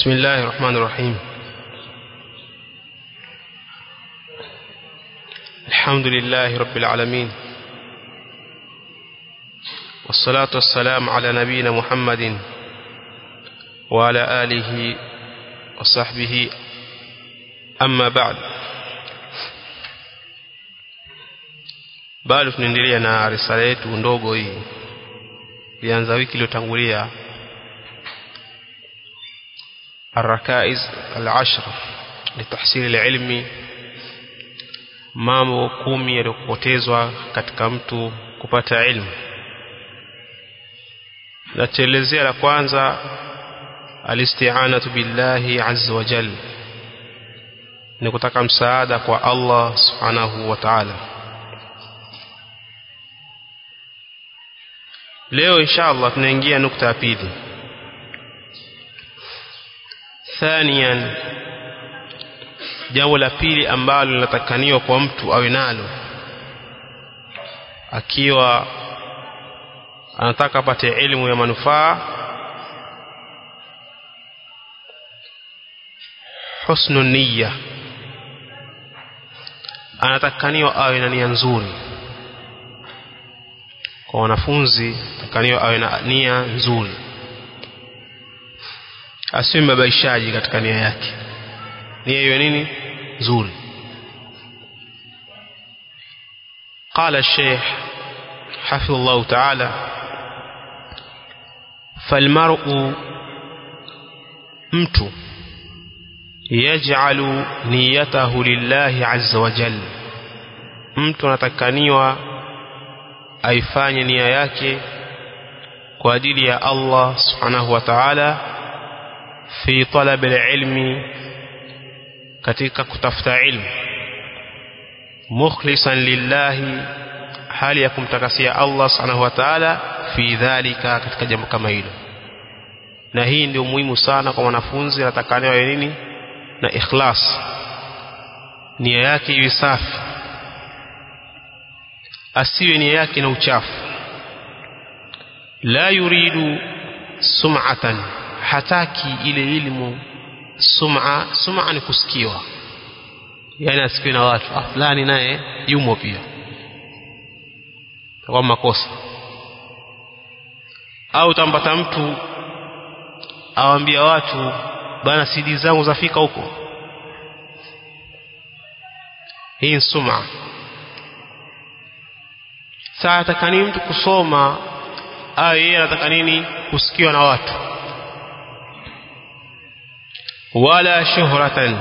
بسم الله الرحمن الرحيم. الحمد لله رب العالمين، والصلاة والسلام على نبينا محمد وعلى آله وصحبه، أما بعد. bado tunaendelea na risala yetu ndogo hii ilianza wiki iliyotangulia, الركائز العشر لتحصيل العلم, mambo 10 yaliyopotezwa katika mtu kupata ilmu. Na tuelezea la kwanza, alisti'anatu billahi azza wa jalla, ni kutaka msaada kwa Allah subhanahu wa ta'ala. Leo inshallah tunaingia nukta ya pili. Thaniyan, jambo la pili ambalo linatakaniwa kwa mtu awe nalo akiwa anataka apate elimu ya manufaa, husnun niyya. Anatakaniwa awe na nia nzuri. Kwa wanafunzi atakaniwa awe na nia nzuri, asiwe mbabaishaji katika nia yake. Nia hiyo nini? Nzuri. قال الشيخ حفظه الله تعالى: فالمرء mtu yaj'alu niyatahu lillahi azza wa jalla, mtu anatakaniwa aifanye nia yake kwa ajili ya Allah subhanahu wa ta'ala, fi talab al-ilmi, katika kutafuta ilmu, mukhlisan lillahi, hali ya kumtakasia Allah subhanahu wa ta'ala fi dhalika, katika jambo kama hilo. Na hii ndio muhimu sana kwa wanafunzi, anatakaniwa nini? Na ikhlas, nia yake iwe safi, asiwe nia yake na uchafu. La yuridu sum'atan, hataki ile ilmu sum'a ni kusikiwa, yani asikiwe na watu, fulani naye yumo pia, kwa makosa. Au tampata mtu awaambia watu, bana CD zangu zafika huko. Hii ni sum'a. Sasa atakani mtu kusoma, au yeye anataka nini? Kusikiwa na watu. Wala shuhratan,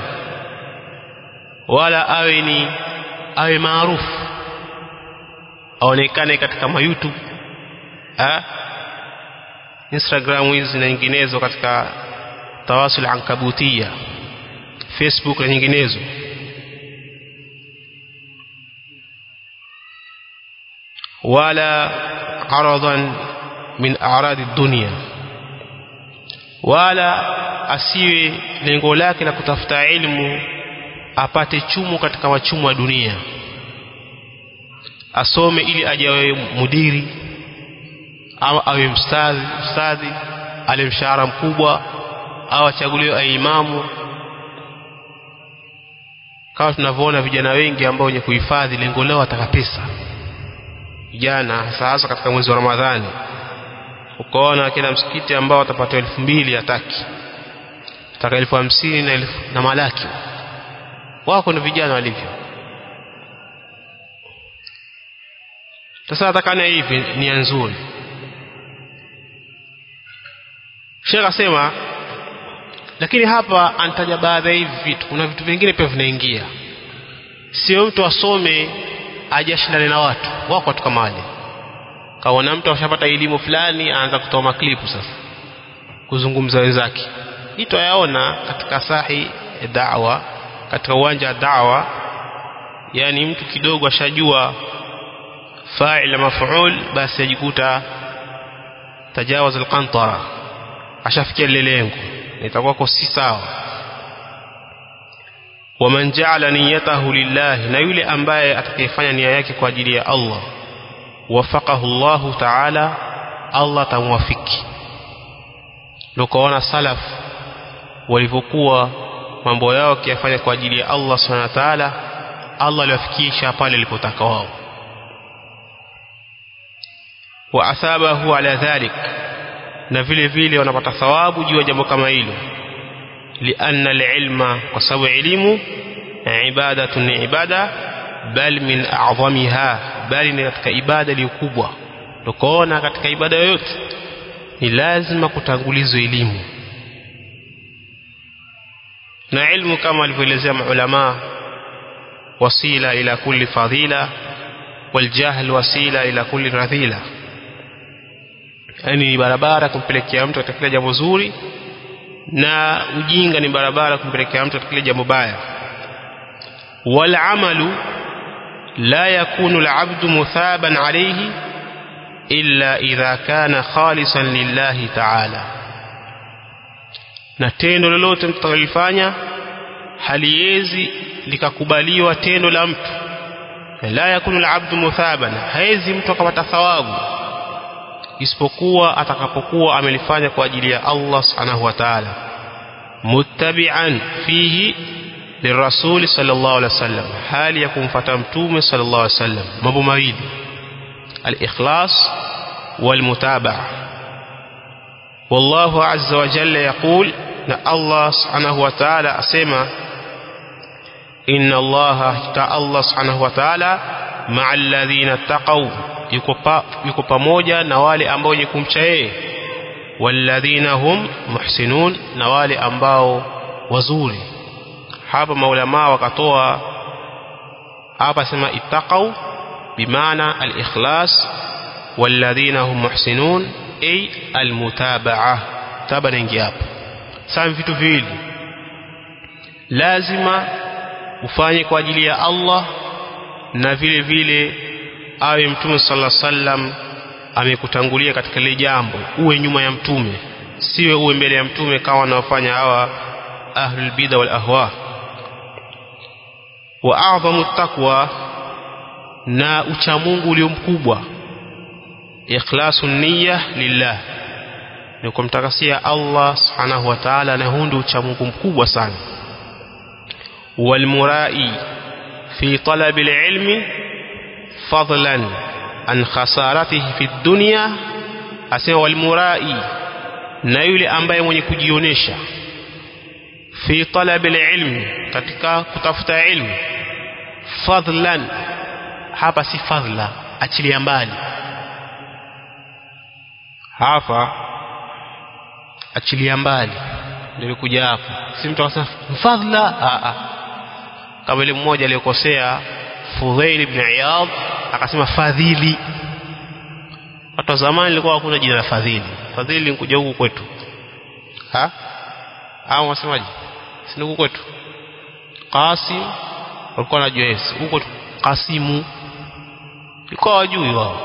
wala awe maarufu, aonekane katika YouTube, Instagram hizi na nyinginezo, katika tawasul ankabutia, Facebook na nyinginezo. Wala aradan min a'radi dunya, wala asiwe lengo lake la kutafuta ilmu apate chumo katika wachumo wa dunia. Asome ili ajawe mudiri, au awe mstadhi ale mshahara mkubwa, au achaguliwe awe imamu, kama tunavyoona vijana wengi ambao wenye kuhifadhi lengo lao ataka pesa. Vijana hasa katika mwezi wa Ramadhani, ukaona kila msikiti ambao watapata 2,000 hataki, ataka 50,000 na malaki. Wako ndio vijana walivyo. Sasa atakana hivi nia nzuri. Sheikh asema, lakini hapa anataja baadhi ya hivi vitu, kuna vitu vingine pia vinaingia. Sio mtu asome ajashindane na watu. Wako watu kama wale, kaona mtu ashapata elimu fulani aanza kutoa maklipu sasa kuzungumza wenzake. Hito yaona katika sahi da'wa, katika uwanja wa da'wa, yani mtu kidogo ashajua fa'il maf'ul, basi ajikuta tajawaz al-qantara, ashafikia lile lengo, itakuwa kwa si sawa. Waman ja'ala niyatahu lillahi, na yule ambaye atakayefanya nia yake kwa ajili ya Allah, wafaqahu Allah ta'ala, Allah tamwafiki. Ndio kaona salaf walivyokuwa mambo yao kiyafanya kwa ajili ya Allah subhanahu wa ta'ala, Allah aliwafikisha pale alipotaka wao. Wa athabahu ala dhalik, na vile vile wanapata thawabu juu ya jambo kama hilo. Lianna alilma, kwa sababu elimu ibadatun, ibada, bal min a'zamiha, bali ni katika ibada iliyo kubwa. Tukoona katika ibada yoyote ni lazima kutangulizwe elimu, na ilmu kama alivyoelezea maulama, wasila ila kulli fadila wal jahl wasila ila kulli radhila, yani ni barabara kumpelekea mtu katika kila jambo zuri, na ujinga ni barabara kumpelekea mtu katika kila jambo baya. Wal amalu la yakunu al-abdu muthaban alayhi illa idha kana khalisan lillahi ta'ala, na tendo lolote mtu atalifanya haliwezi likakubaliwa tendo la mtu. La yakunu al-abdu muthaban, haizi mtu akapata thawabu isipokuwa atakapokuwa amelifanya kwa ajili ya Allah subhanahu wa ta'ala, muttabi'an fihi lirrasul sallallahu alaihi wasallam, hali ya kumfuata mtume sallallahu alaihi wasallam. Mambo mawili, al-ikhlas wal-mutaba'a. Wallahu azza wa jalla yaqul, na Allah subhanahu wa ta'ala asema, inna Allah subhanahu wa ta'ala ma'al ladhina taqaw, yuko pamoja na wale ambao wenye kumcha yeye, walladhina hum muhsinun, na wale ambao wazuri. Hapa maulama wakatoa hapa sema ittaqaw bimaana al-ikhlas, walladhina hum muhsinun ay al-mutaba'a. Tabana ingia hapa. Sasa vitu viwili lazima ufanye kwa ajili ya Allah, na vile vile awe mtume sallallahu alaihi wasallam amekutangulia katika ile jambo, uwe nyuma ya mtume, siwe uwe mbele ya mtume kama wanaofanya hawa ahlul bid'a wal ahwa. Wa a'zamu taqwa, na uchamungu ulio mkubwa, ikhlasun niyya lillah, ni kumtakasia Allah subhanahu wa ta'ala, na huo ndio uchamungu mkubwa sana. Wal murai fi talabil ilmi fadlan an khasaratihi fi dunya, asema wal murai, na yule ambaye mwenye kujionesha, fi talabil ilmi, katika kutafuta ilmu, fadlan, hapa si fadla, achilia mbali, hapa achilia mbali ndio kuja hapa, si mtu akasema fadla, kama ile mmoja aliyokosea Fudhail ibn Iyad akasema fadhili. Watu wa zamani ilikuwa hakuna jina la fadhili. Fadhili ni kuja huku kwetu, au wasemaje, si huku kwetu. Qasim walikuwa wanajua Yesu huko, Qasimu ilikuwa wajui wao.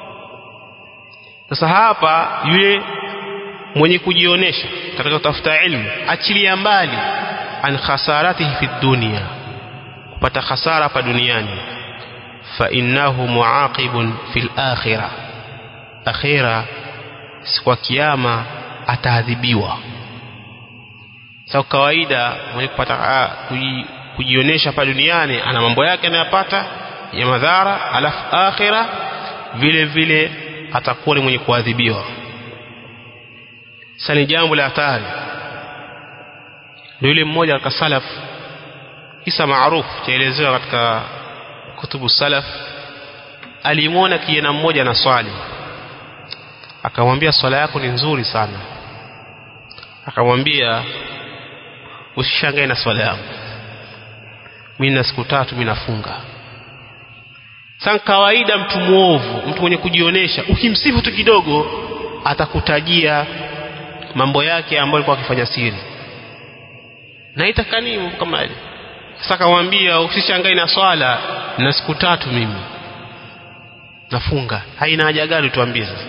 Sasa hapa yule mwenye kujionesha katika kutafuta ilmu, achilia mbali an khasaratihi fi dunya, kupata khasara hapa duniani, fa innahu muaqibun fil akhirah, akhira siku ya kiyama ataadhibiwa. Sasa kawaida mwenye kupata kujionesha hapa duniani ana mambo yake anayopata ya madhara, alafu akhira vile vile atakuwa ni mwenye kuadhibiwa. Sasa ni jambo la hatari. Ndio yule mmoja katika salaf, kisa maarufu chaelezewa katika kutubu salaf, alimuona kijana mmoja na swali, akamwambia swala yako ni nzuri sana. Akamwambia usishangae na swala yangu, mimi na siku 3 mimi nafunga. Sasa kawaida mtu muovu, mtu mwenye kujionesha, ukimsifu tu kidogo atakutajia mambo yake ambayo alikuwa akifanya siri, na itakani kama ile. Sasa akamwambia usishangae na swala, na siku 3 mimi nafunga, haina haja gani tuambie sasa.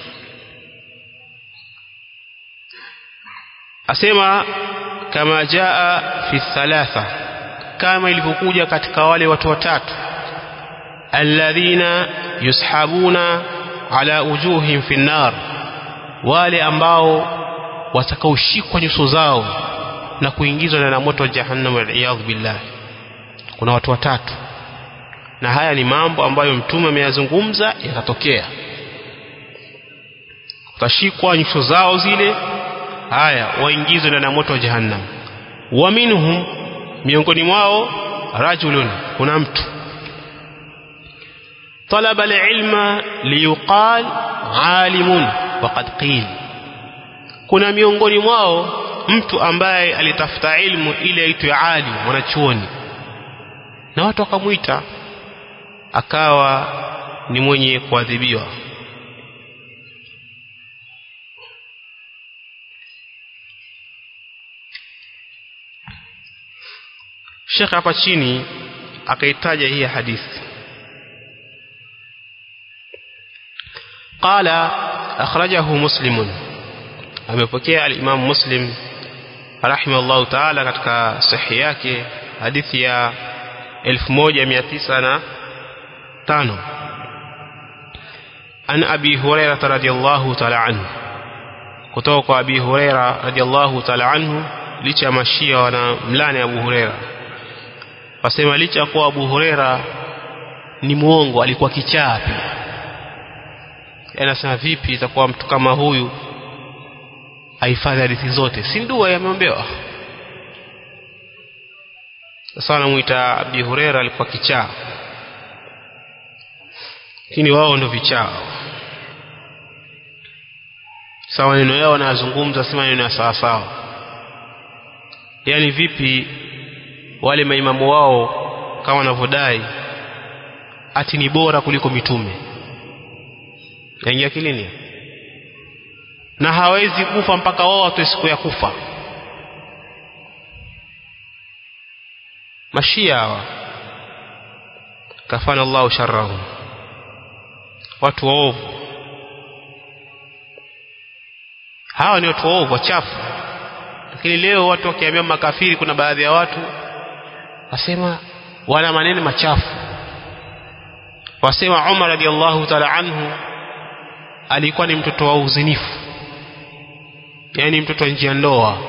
Asema kama jaa fi thalatha, kama ilivyokuja katika wale watu watatu, alladhina yushabuna ala wujuhim fi nar, wale ambao watakaoshikwa nyuso zao na kuingizwa ndani ya moto wa jahannam wal billah. Kuna watu watatu, na haya ni mambo ambayo mtume ameyazungumza yatatokea. Utashikwa nyuso zao zile, haya waingizwe ndani ya moto wa jahannam. Wa minhum, miongoni mwao, rajulun, kuna mtu talaba al-ilma liyuqal alimun waqad qil. Kuna miongoni mwao mtu ambaye alitafuta ilmu ili aitwe alim, mwanachuoni, na watu wakamuita akawa ni mwenye kuadhibiwa. Sheikh hapa chini akaitaja hii hadithi. Qala akhrajahu Muslimun, amepokea al-Imam Muslim rahimahullah ta'ala katika sahihi yake hadithi ya 1905 an Abi Hurairah radhiyallahu ta'ala anhu, kutoka kwa Abi Hurairah radhiyallahu ta'ala anhu. Licha mashia wana mlani Abu Hurairah, wasema licha kwa Abu Hurairah ni muongo, alikuwa kichaa pia. Anasema vipi itakuwa mtu kama huyu ahifadhi hadithi zote? Si dua yameombewa. Sasa anamuita Abi Hurairah alikuwa kichaa, lakini wao ndio vichaa. Sawa, neno yao wanazungumza sema neno ya sawa sawa. Yani vipi wale maimamu wao kama wanavodai ati ni bora kuliko mitume? Yaingia kilini? Na hawezi kufa mpaka wao watu siku ya kufa. Mashia hawa kafana Allahu sharrahum, watu waovu hawa, ni watu waovu wachafu. Lakini leo watu wakiambia makafiri, kuna baadhi ya watu wasema wana maneno machafu. Wasema Umar radiyallahu ta'ala anhu alikuwa ni mtoto wa uzinifu, yani mtoto wa nje ya ndoa,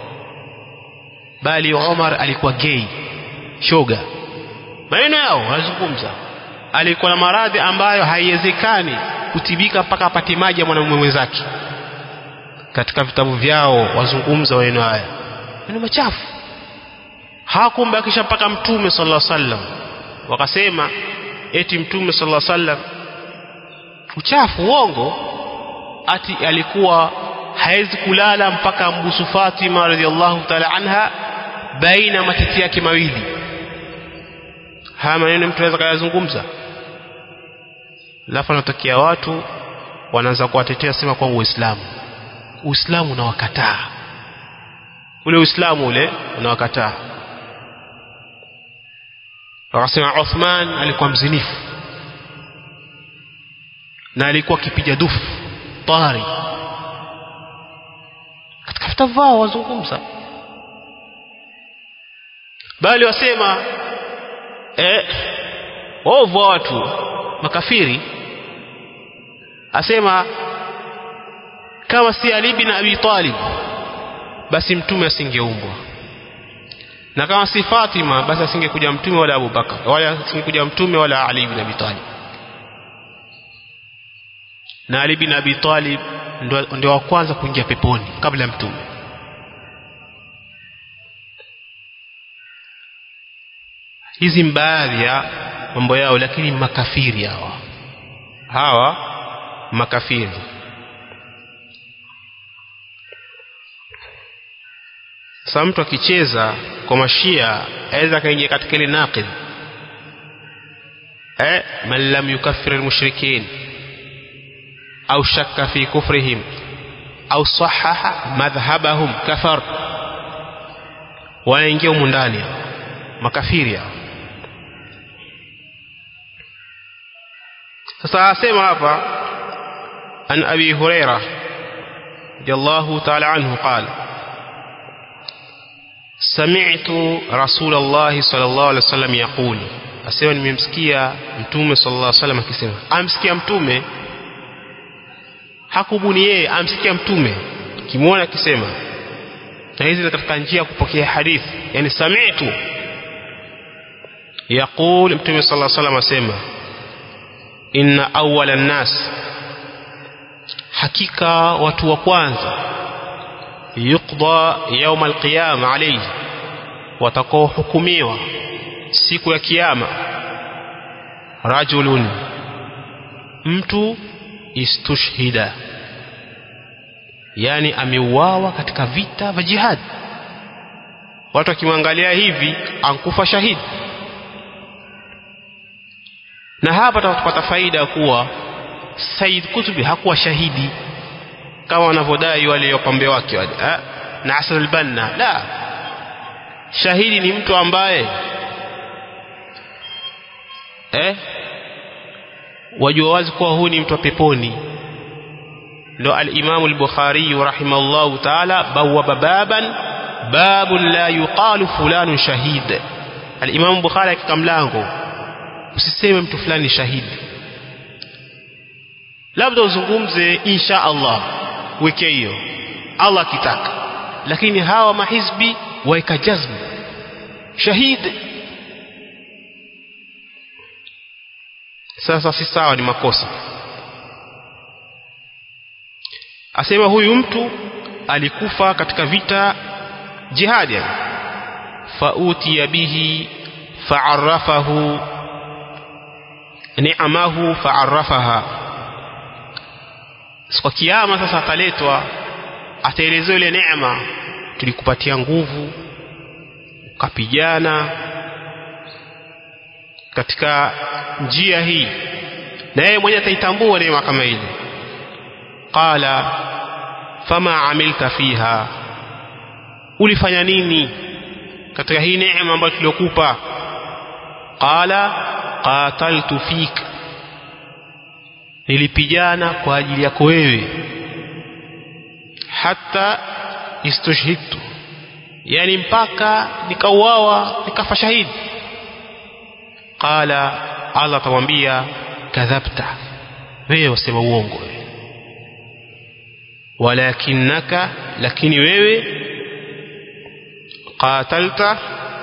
bali Umar alikuwa gay, shoga. Maneno yao wanazungumza. Alikuwa na maradhi ambayo haiwezekani kutibika mpaka apate maji ya mwanamume mwenzake. Katika vitabu vyao wazungumza maneno haya, maneno machafu. Hakumbakisha mpaka Mtume sallallahu alaihi wasallam wakasema eti Mtume sallallahu alaihi wasallam uchafu, uongo, ati alikuwa hawezi kulala mpaka mbusu Fatima radhiallahu ta'ala anha baina matiti yake mawili. Haya maneno mtu anaweza kuyazungumza? Alafu anatakia watu wanaanza kuwatetea, sema kwa Uislamu unawakataa. Ule Uislamu ule unawakataa. Wakasema Uthman alikuwa mzinifu na alikuwa kipiga dufu tari. Katika vitabu vao wazungumza. Bali wasema ovu watu makafiri, asema kama si Ali bin Abi Talib basi mtume asingeumbwa, na kama si Fatima basi asingekuja mtume wala Abu Bakar, wala asingekuja mtume wala Ali bin Abi Talib. Na Ali bin Abi Talib ndio wa kwanza kuingia peponi kabla ya mtume. Hizi baadhi ya mambo yao, lakini makafiri hawa makafiri. Sasa mtu akicheza kwa mashia aweza kaingia katika ile naqid, man lam yukaffir al-mushrikin au shakka fi kufrihim au sahaha madhhabahum kafar. Waingia humu ndani makafiri hao. Sasa asema hapa an Abi Hurairah radiyallahu ta'ala anhu qala sami'tu Rasulullah sallallahu alaihi wasallam yaqul, asema nimemsikia mtume sallallahu alaihi wasallam akisema. Amsikia mtume, hakubuni yeye, amsikia mtume kimuona akisema na hizi ni katika njia ya kupokea hadithi, yani sami'tu yaqul, Mtume sallallahu alaihi wasallam asema inna awwala an-nas, hakika watu wa kwanza, yuqda yawm al-qiyama alayhi, watakao hukumiwa siku ya kiyama, rajulun, mtu istushhida, yani ameuawa katika vita vya jihad. Watu wakimwangalia hivi ankufa shahidi. Na hapa tutapata faida kuwa Said Qutb hakuwa shahidi kama wanavyodai wale wapambe wake wale na Hasan al-Banna. La, shahidi ni mtu ambaye wajua wazi kuwa huu ni mtu wa peponi. Ndio al-Imam al-Bukhari rahimahullah ta'ala bawwaba baban babun la yuqalu fulanun shahid. Al-Imam Bukhari akika mlango, usiseme mtu fulani shahidi, labda uzungumze insha Allah, weke hiyo Allah kitaka, lakini hawa mahizbi waika jazm shahid. Sasa si sawa, ni makosa. Asema huyu mtu alikufa katika vita jihad, fautiya bihi fa'arrafahu ni'amahu fa'arrafaha. Kwa kiyama sasa ataletwa, ataelezewa ile neema, tulikupatia nguvu ukapigana katika njia hii, na yeye mwenyewe ataitambua neema kama ile. Qala fama amilta fiha, ulifanya nini katika hii neema ambayo tuliokupa? Qala qataltu fik, nilipigana kwa ajili yako wewe. Hatta istushhidtu, yani mpaka nikauawa nikafa shahidi. Qala, Allah atamwambia kadhabta, wewe wasema uongo wewe. Walakinaka, lakini wewe, qatalta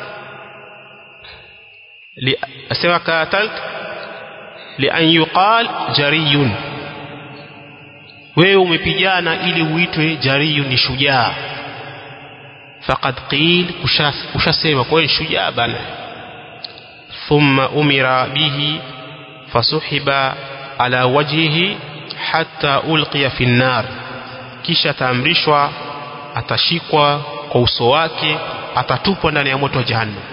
asema qatalta li an yuqal jariyun, wewe umepigana ili uitwe jariyun, ni shujaa. Faqad qil, kushasema kwa shujaa bana. Thumma umira bihi fasuhiba ala wajhihi hatta ulqiya fi an-nar, kisha taamrishwa atashikwa kwa uso wake, atatupwa ndani ya moto wa jahannam.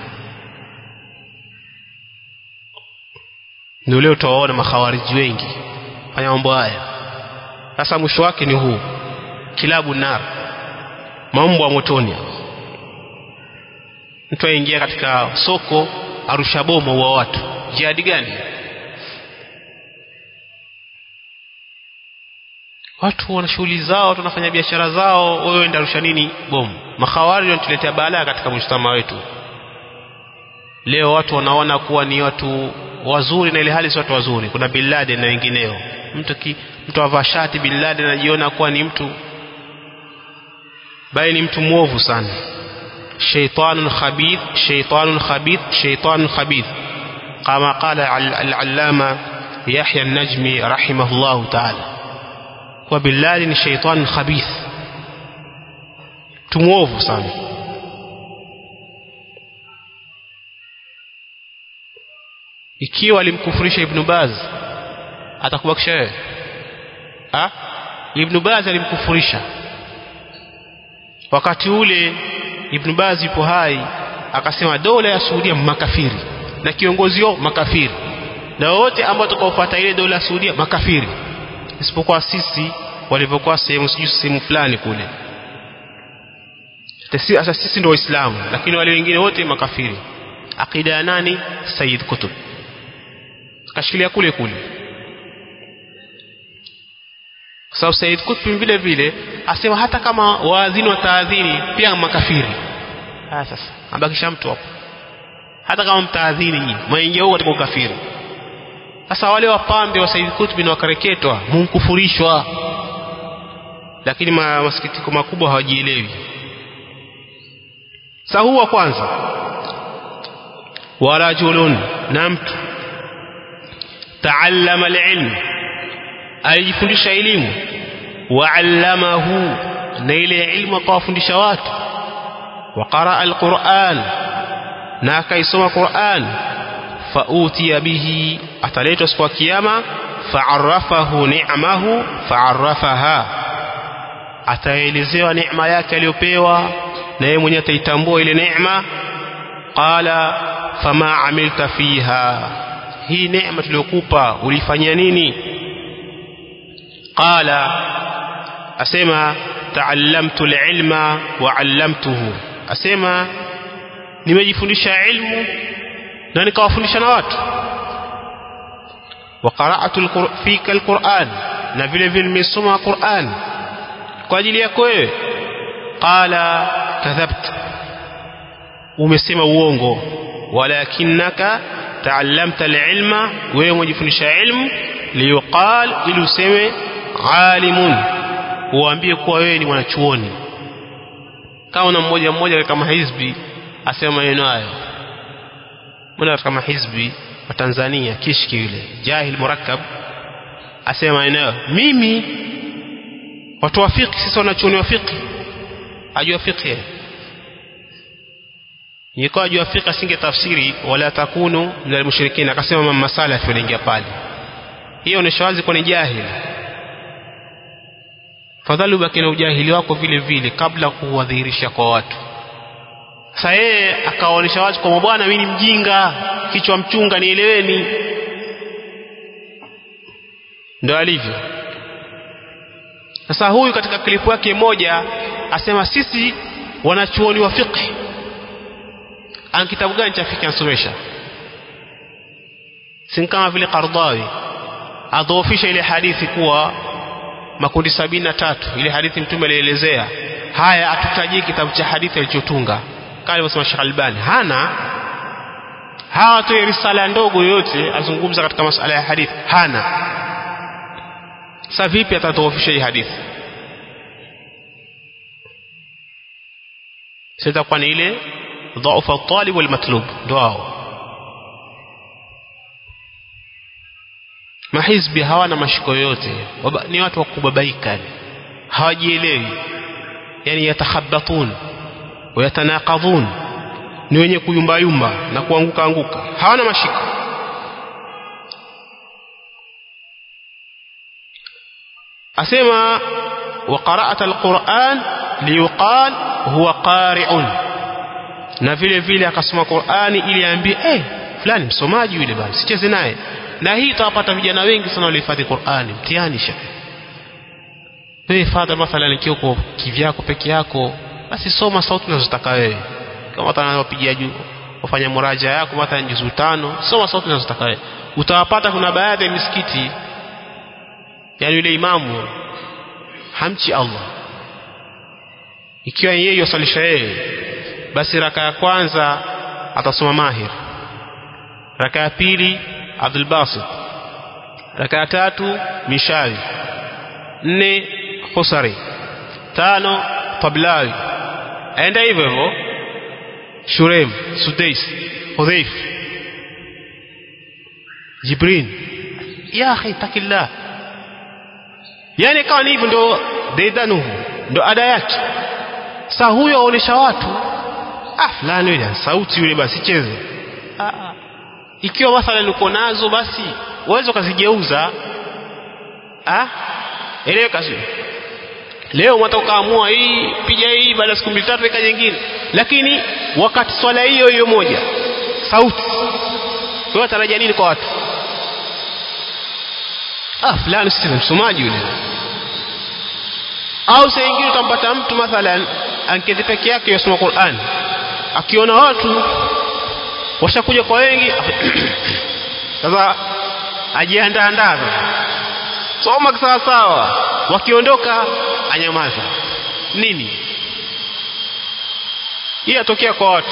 Ndio leo tuwaona makhawariji wengi fanya mambo haya. Sasa mwisho wake ni huu, kilabu nar, mambo ya motoni. Mtu aingia katika soko arusha bomu wa watu, jihadi gani? Watu wana shughuli zao, tunafanya biashara zao, wewe ndio arusha nini bomu? Makhawariji wanatuletea balaa katika mshtama wetu. Leo watu wanaona kuwa ni watu wazuri na ile hali si watu wazuri. Kuna Bin Laden na wengineo. Mtu avaa shati Bin Laden anajiona kuwa ni mtu, bali ni mtu mwovu sana. Shaytanun khabith, shaytanun khabith, shaytanun khabith, kama qala al-allama Yahya an-Najmi rahimahullahu ta'ala. Kwa Bin Laden ni shaytanun khabith, mtu mwovu sana. Ikiwa alimkufurisha Ibn Baz, atakubakisha wewe? Ibn Baz alimkufurisha wakati ule. Ibn Baz yupo hai, akasema dola ya Saudia makafiri na kiongozi wao makafiri, na wote ambao tukaofuata ile dola ya Saudia makafiri, isipokuwa sisi walivyokuwa sehemu fulani kule. Sasa sisi ndio Waislamu, lakini wale wengine wote makafiri. Akida ya nani? Said Qutb kashikilia kule kule. Kwa sababu Said Qutb vile vile asema hata kama waadhini wataadhini pia makafiri. Sasa abakisha mtu hapo, hata kama mtaadhini maingia huko katika ukafiri. Sasa wale wapambe wa Said Qutb na wakareketwa mkufurishwa, lakini masikitiko makubwa hawajielewi. sahuwa kwanza wa rajulun namtu ta'allama al-ilm alijifundisha elimu wa 'allamahu na ile ilmu akawafundisha watu wa qaraa al-Qur'an na akaisoma Qur'an fa utiya bihi ataletwa siku ya kiyama fa'arrafahu ni'amahu fa'arrafaha ataelezewa neema yake aliyopewa na yeye mwenyewe ataitambua ile neema qala fama amilta fiha hii neema tuliyokupa ulifanyia nini qala asema ta'allamtu al-ilma wa 'allamtuhu asema nimejifundisha ilmu na nikawafundisha na watu wa qara'atu fika al-Qur'an na vile vile nimesoma Qur'an kwa ajili yako wewe qala kadhabta umesema uongo walakinaka ta'allamta al-ilma wewe umejifundisha ilmu liyuqal ili useme alimun uambie kuwa wewe ni mwanachuoni kama na mmoja kama hizbi asema maneno hayo mmoja kama hizbi wa Tanzania kishki yule jahil murakkab asema maneno mimi watu wa fiqh sisi wanachuoni wa fiqh ajua fiqh yiko ajua fiqh asinge tafsiri wala takunu minal mushrikina akasema mama salafi waliingia pale hiyo ni shawazi kwa ni jahil fadhali ubaki na ujahili wako vile vile kabla kuwadhihirisha kwa watu sasa yeye akaonesha watu kwa bwana mimi ni mjinga kichwa mchunga nieleweni ndio alivyo sasa huyu katika klipu yake moja asema sisi wanachuoni wa fiqh an kitabu gani cha fiqh ansomesha si kama vile Qardawi adhoofisha ile hadithi kuwa makundi 73 ile hadithi mtume alielezea haya atutajie kitabu cha hadithi alichotunga kama alivyosema Sheikh Albani hana hawa tu risala ndogo yote azungumza katika masuala ya hadithi hana sasa vipi atadhoofisha hii hadithi sasa kwa ile dhaifu at-talib wal matlub ndio mahizbi hawana mashiko yote ni watu wa kubabaika hawajielewi yani yatakhabbatun wa yatanaqadhun ni wenye kuyumba na kuanguka hawana mashiko asema wa qara'at al-Qur'an liyuqal huwa qari'un na vile vile akasoma Qur'ani ili aambie fulani msomaji yule bwana sicheze naye na hii tutapata vijana wengi sana walihifadhi Qur'ani mtihani shaka wewe fadha mathalan ikiwa kivyako peke yako basi soma sauti unazotaka wewe kama utanapigia juu ufanya muraja yako mathalan juzuu 5 soma sauti unazotaka wewe utawapata kuna baadhi ya misikiti yani yule imamu hamchi Allah ikiwa yeye yosalisha yeye basi raka ya kwanza atasoma Mahir raka ya pili Abdul Basit raka ya tatu Mishawi 4 Khusari 5 Tablawi aenda hivyo Shurem Sudais Hudhaif Jibrin ya akhi takillah yani kama ni hivyo ndio daidanuhu ndio ada yake sasa huyo aonesha watu fulani yule sauti yule basi cheze ikiwa mathalan uko nazo basi uwezo kazigeuza eleweka sio leo mtakaamua hii piga hii baada siku 2-3 weka nyingine lakini wakati swala hiyo moja sauti wewe tarajia nini kwa watu fulani sisi msomaji yule au saa nyingine utampata mtu mathalan anketi peke yake yasoma Qur'an akiona watu washakuja kwa wengi sasa ajiandaa soma sawa sawa wakiondoka anyamaza nini hii atokea kwa watu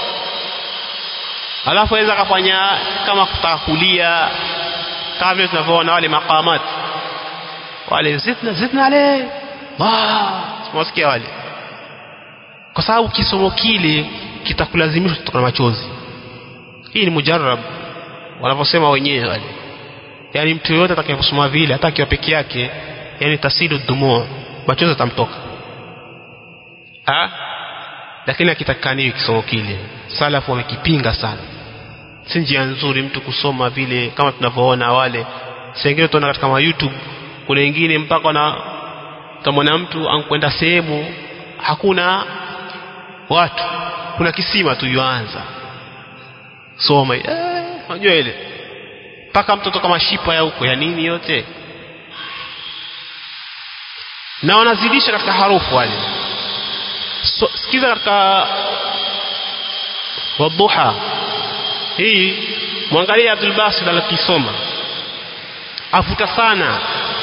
alafu aweza kufanya kama kutaka kulia kama vile tunavyoona wale maqamat wale zidna ale mwasikia wale kwa sababu kisomo kile kitakulazimisha kutoka na machozi. Hii ni mujarrab wanaposema wenyewe wale. Yani mtu yote atakayekusoma vile hata akiwa peke yake, yani tasidu dumu, machozi yatamtoka. Lakini akitakaniwi kisomo kile, salafu wamekipinga sana. Si njia nzuri mtu kusoma vile kama tunavyoona wale. Sengine tunaona katika YouTube kuna wengine mpaka na tamona mtu ankwenda sehemu hakuna watu, kuna kisima tu yuanza soma unajua ile paka mtoto kama shipa ya huko ya nini yote, na wanazidisha katika harufu wale. Sikiza katika Wadhuha hii, mwangalie Abdul Basit alikisoma, afuta sana,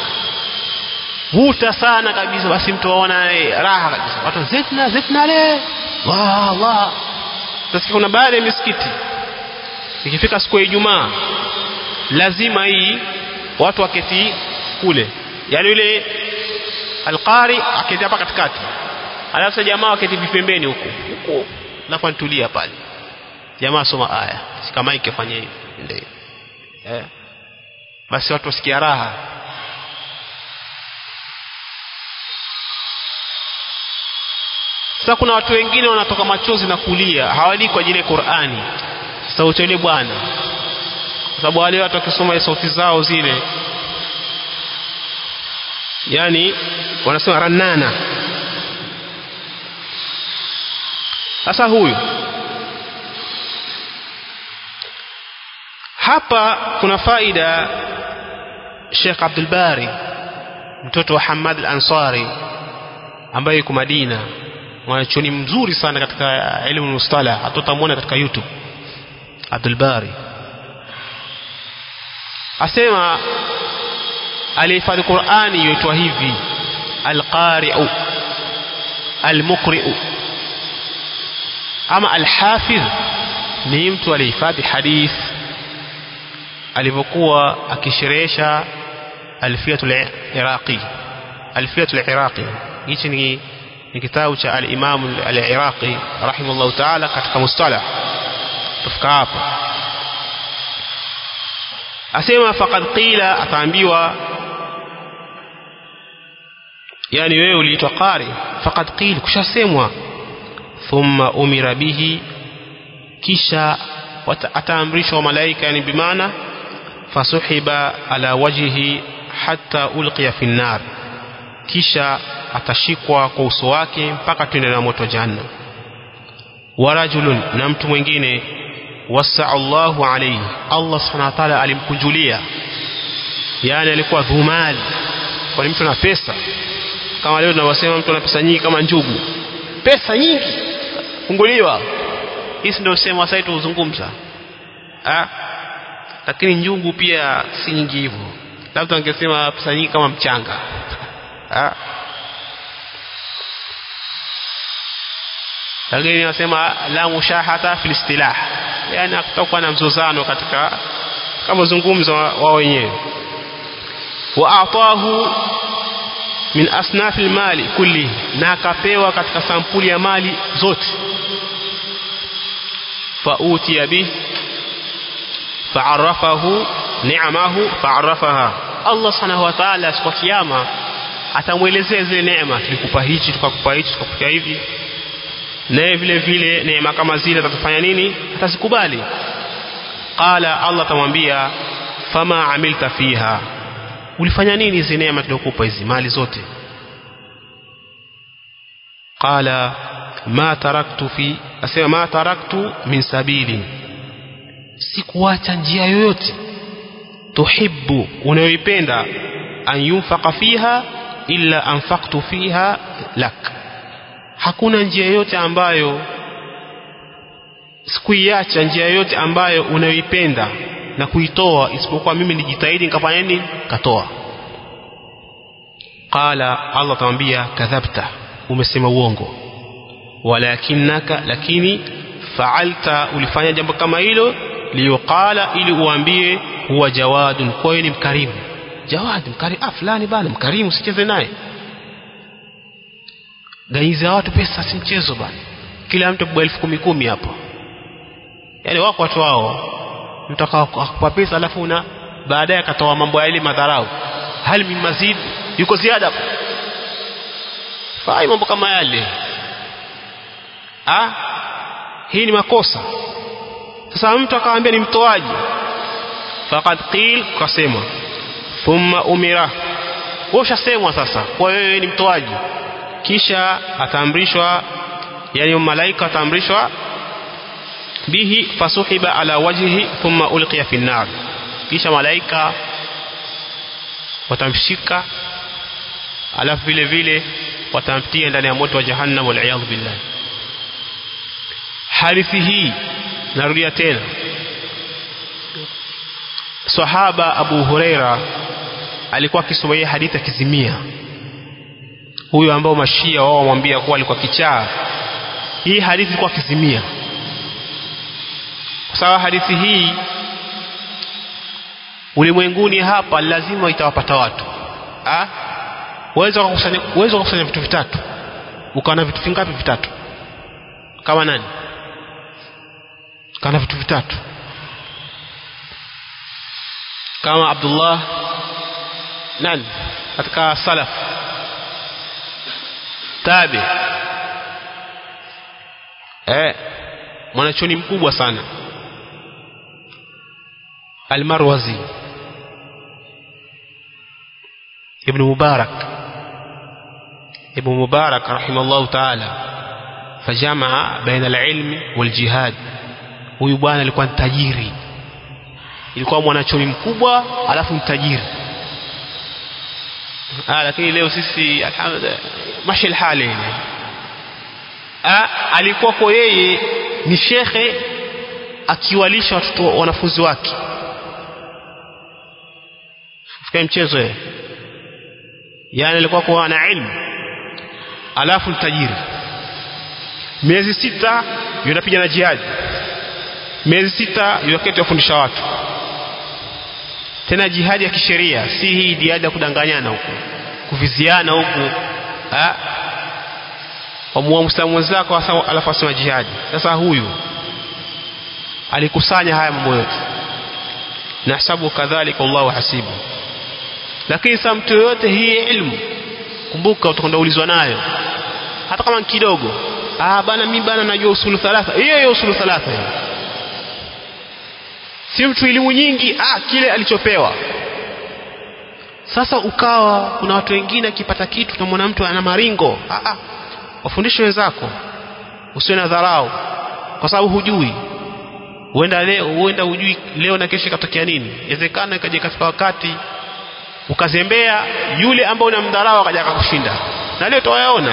vuta sana kabisa, basi mtu aona raha kabisa. Watu zifna le Allah. Sasa kuna baadhi ya misikiti ikifika siku ya Ijumaa lazima hii watu waketi kule, yani yule alqari aketi hapa katikati, alafu jamaa waketi vipembeni huko na kuantulia pale, jamaa soma aya kama ikifanya hivi ndio basi watu wasikia raha. Sasa kuna watu wengine wanatoka machozi na kulia, hawali kwa ajili ya Qur'ani, sauti ile bwana, kwa sababu wale watu wakisoma sauti zao zile, yani wanasema ranana. Sasa huyu hapa kuna faida. Sheikh Abdul Bari mtoto wa Hamad al-Ansari ambaye yuko Madina, mwanachuoni mzuri sana katika elimu mustalah, hatutamwona katika YouTube. Abdul Bari asema alihifadhi Qur'ani yoitwa hivi al-qari'u al-muqri'u, ama al-hafidh ni mtu alihifadhi hadith alivyokuwa akisherehesha Alfiyatul Iraqi. Alfiyatul Iraqi hichi ni kitabu cha al-Imam al-Iraqi rahimahullah ta'ala katika mustalah. Tufika hapo, asema faqad qila, ataambiwa yani wewe uliitwa qari, faqad qila, kushasemwa. Thumma umira bihi, kisha ataamrishwa malaika, yani bimaana fasuhiba ala wajhihi hatta ulqiya fi an-nar, kisha atashikwa kwa uso wake mpaka tuende na moto jahannam. Wa rajulun, na mtu mwingine, wasa Allahu alayhi, Allah subhanahu wa ta'ala alimkunjulia, yani alikuwa dhumali, kwa mtu na pesa. Kama leo tunawasema mtu ana pesa nyingi kama njugu, pesa nyingi funguliwa, hisi ndio sema sasa tuzungumza. Lakini njugu pia si nyingi hivyo, labda angesema pesa nyingi kama mchanga. Lakini nasema la mushahata fil istilah, yani hakutakuwa na mzozano katika kama zungumzo wao wenyewe. Wa atahu min asnafil mali kulli, na akapewa katika sampuli ya mali zote. Fa utiya bi fa'arafahu ni'amahu fa'arafaha, Allah subhanahu wa ta'ala siku ya kiyama atamuelezea zile neema, tulikupa hichi tukakupa hichi tukakupa hivi, na vile vile neema kama zile atatufanya nini? Atazikubali. Qala, Allah atamwambia fama amilta fiha, ulifanya nini hizi neema tulokupa hizi mali zote? Qala ma taraktu min sabili, sikuacha njia yoyote, tuhibbu, unayoipenda, an yunfaqa fiha illa anfaqtu fiha lak, hakuna njia yoyote ambayo sikuiacha, njia yoyote ambayo unayoipenda na kuitoa, isipokuwa mimi nijitahidi nikafanya nini? Katoa. Qala, Allah tamwambia kadhabta, umesema uongo. Walakinaka, lakini fa'alta, ulifanya jambo kama hilo, liyuqala, ili uambie huwa jawadun, kwa hiyo ni mkarimu. Jawad, mkarimu, fulani bana mkarimu, usicheze naye. Gaiza watu pesa si mchezo bana. kila mtu kwa 10,000 hapo. Yani wako watu wao mtaka kukupa pesa alafu na baadaye akatoa mambo ya ile madharau, hal min mazid, yuko ziada fai mambo kama yale. Hii ni makosa. Sasa mtu akamwambia ni mtoaji, faqad qil, kasema thumma umira, ushasemwa sasa kwa wewe ni mtoaji, kisha ataamrishwa, yani malaika ataamrishwa bihi fasuhiba ala wajhihi thumma ulqiya fi an-nar, kisha malaika watamshika alafu vile vile watamtia ndani ya moto wa jahannam, wal iyad billah. Hadithi hii narudia tena, sahaba Abu Huraira alikuwa akisoma hii hadithi akizimia, huyo ambao mashia wao wamwambia kuwa alikuwa kichaa. Hii hadithi ilikuwa akizimia kwa sababu hadithi hii ulimwenguni hapa lazima itawapata watu. Uwezo kukusanya vitu vitatu, ukaona vitu vingapi? Vitatu. Kama nani? Kana vitu vitatu kama Abdullah nani katika salaf tabi, mwanachoni mkubwa sana Al-Marwazi Ibn Mubarak rahimahullah ta'ala, fajamaa baina al-ilmi wal-jihad. Huyu bwana alikuwa tajiri, ilikuwa mwanachoni mkubwa alafu mtajiri. Lakini leo sisi alhamdulillah mashi alhali. Alikuwa kwa yeye ni shekhe akiwalisha watoto wanafunzi wake. Fika mchezo yeye, yani alikuwa kwa ana ilmu alafu mtajiri. Miezi 6 yunapiga na jihad, miezi 6 yuketi kufundisha watu, tena jihadi ya kisheria, si hii jihadi ya kudanganyana huko, kuviziana huko. Wamuua Muislamu wenzako alafu asema jihadi. Sasa huyu alikusanya haya mambo yote, nahesabu kadhalika Allahu hasibu. Lakini sasa mtu yote hii ilmu, kumbuka utakwenda ulizwa nayo hata kama kidogo. Bana mimi bana najua usulu thalatha, hiyo usulu thalatha hiyo. Si mtu elimu nyingi, kile alichopewa. Sasa ukawa kuna watu wengine akipata kitu na mwana mtu ana maringo, wafundishe wenzako, usiwe na dharau, kwa sababu hujui, huenda hujui leo na kesho katokea nini. Inawezekana ikaje katika wakati ukazembea, yule ambao unamdharau akaja akakushinda. Na leo tutayaona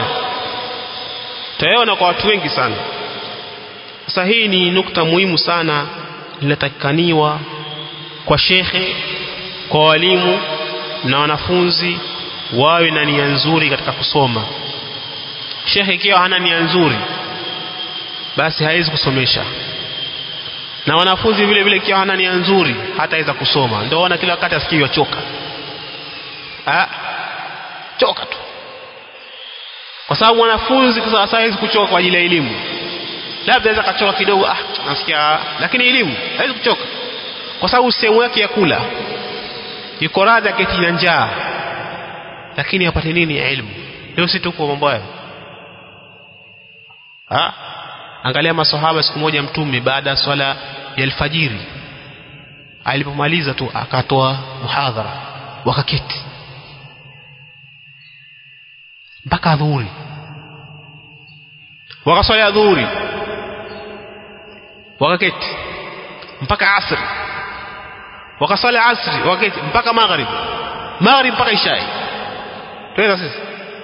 kwa watu wengi sana. Sasa hii ni nukta muhimu sana, linatakikaniwa kwa shekhe, kwa walimu na wanafunzi wawe na nia nzuri katika kusoma. Shekhe ikiwa hana nia nzuri, basi hawezi kusomesha, na wanafunzi vile vile ikiwa hana nia nzuri hataweza kusoma. Ndio wana kila wakati asikii wachoka, choka tu, kwa sababu mwanafunzi sasa hawezi kuchoka kwa ajili ya elimu. Labda aweza kachoka kidogo, nasikia, lakini elimu hawezi kuchoka, kwa sababu sehemu yake ya kula, yuko radhi aketi na njaa, lakini apate nini? Elimu. Leo si tuko mambo hayo. Angalia maswahaba, siku moja Mtume baada ya swala ya alfajiri alipomaliza tu akatoa muhadhara, wakaketi mpaka dhuhuri, wakaswali dhuhuri, wakaketi mpaka asri, wakaswali asri, wakaketi mpaka maghrib mpaka isha. Tuweza sisi.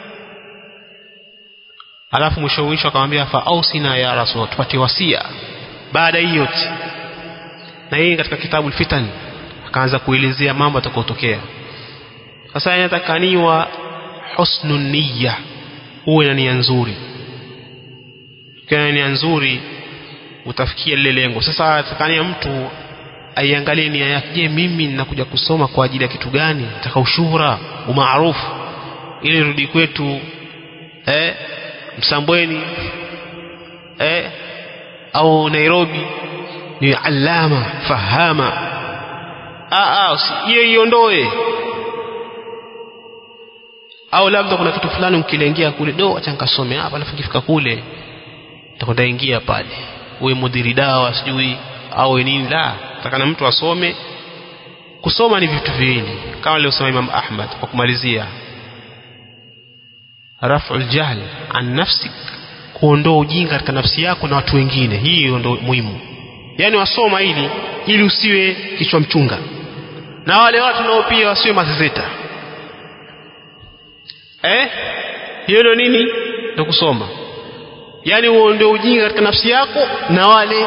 Alafu mwisho akamwambia fa ausina ya Rasul, tupatie wasia baada hiyo yote. Na hii katika kitabu al-Fitan akaanza kuelezea mambo yatakayotokea. Sasa inatakaniwa husnun niyya, uwe na nia nzuri. Ukiwa na nia nzuri utafikia lile lengo. Sasa atakania mtu aiangalie nia yake. Je, mimi ninakuja kusoma kwa ajili ya kitu gani? Nataka ushuhura, umaarufu, ili rudi kwetu Msambweni au Nairobi ni alama fahama. Hiyo iondoe. Au labda kuna kitu fulani mkilengia kule, acha nikasome hapa, alafu nikifika kule nitakwenda ingia pale, uwe mudiri dawa sijui au nini. La, takana mtu asome. Kusoma ni vitu viwili kama aliyosema Imam Ahmad. Kwa kumalizia, raf'ul jahl an nafsik, kuondoa ujinga katika nafsi yako na watu wengine. Hii ndio muhimu. Yani wasoma ili usiwe kichwa mchunga, na wale watu nao pia wasiwe mazezeta. Hiyo ndio nini? Ndio kusoma. Yani uondoe ujinga katika nafsi yako na wale.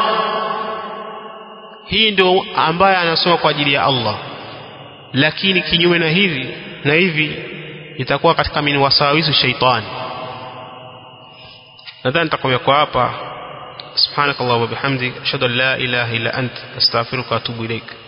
Hii ndio ambaye anasoma kwa ajili ya Allah. Lakini kinyume na hivi itakuwa katika min wasawisu shaitani. Nadhani nitakomea kwa hapa. Subhanakallah wa bihamdik, ashhadu an la ilaha illa ant, astaghfiruka wa atubu ilaik.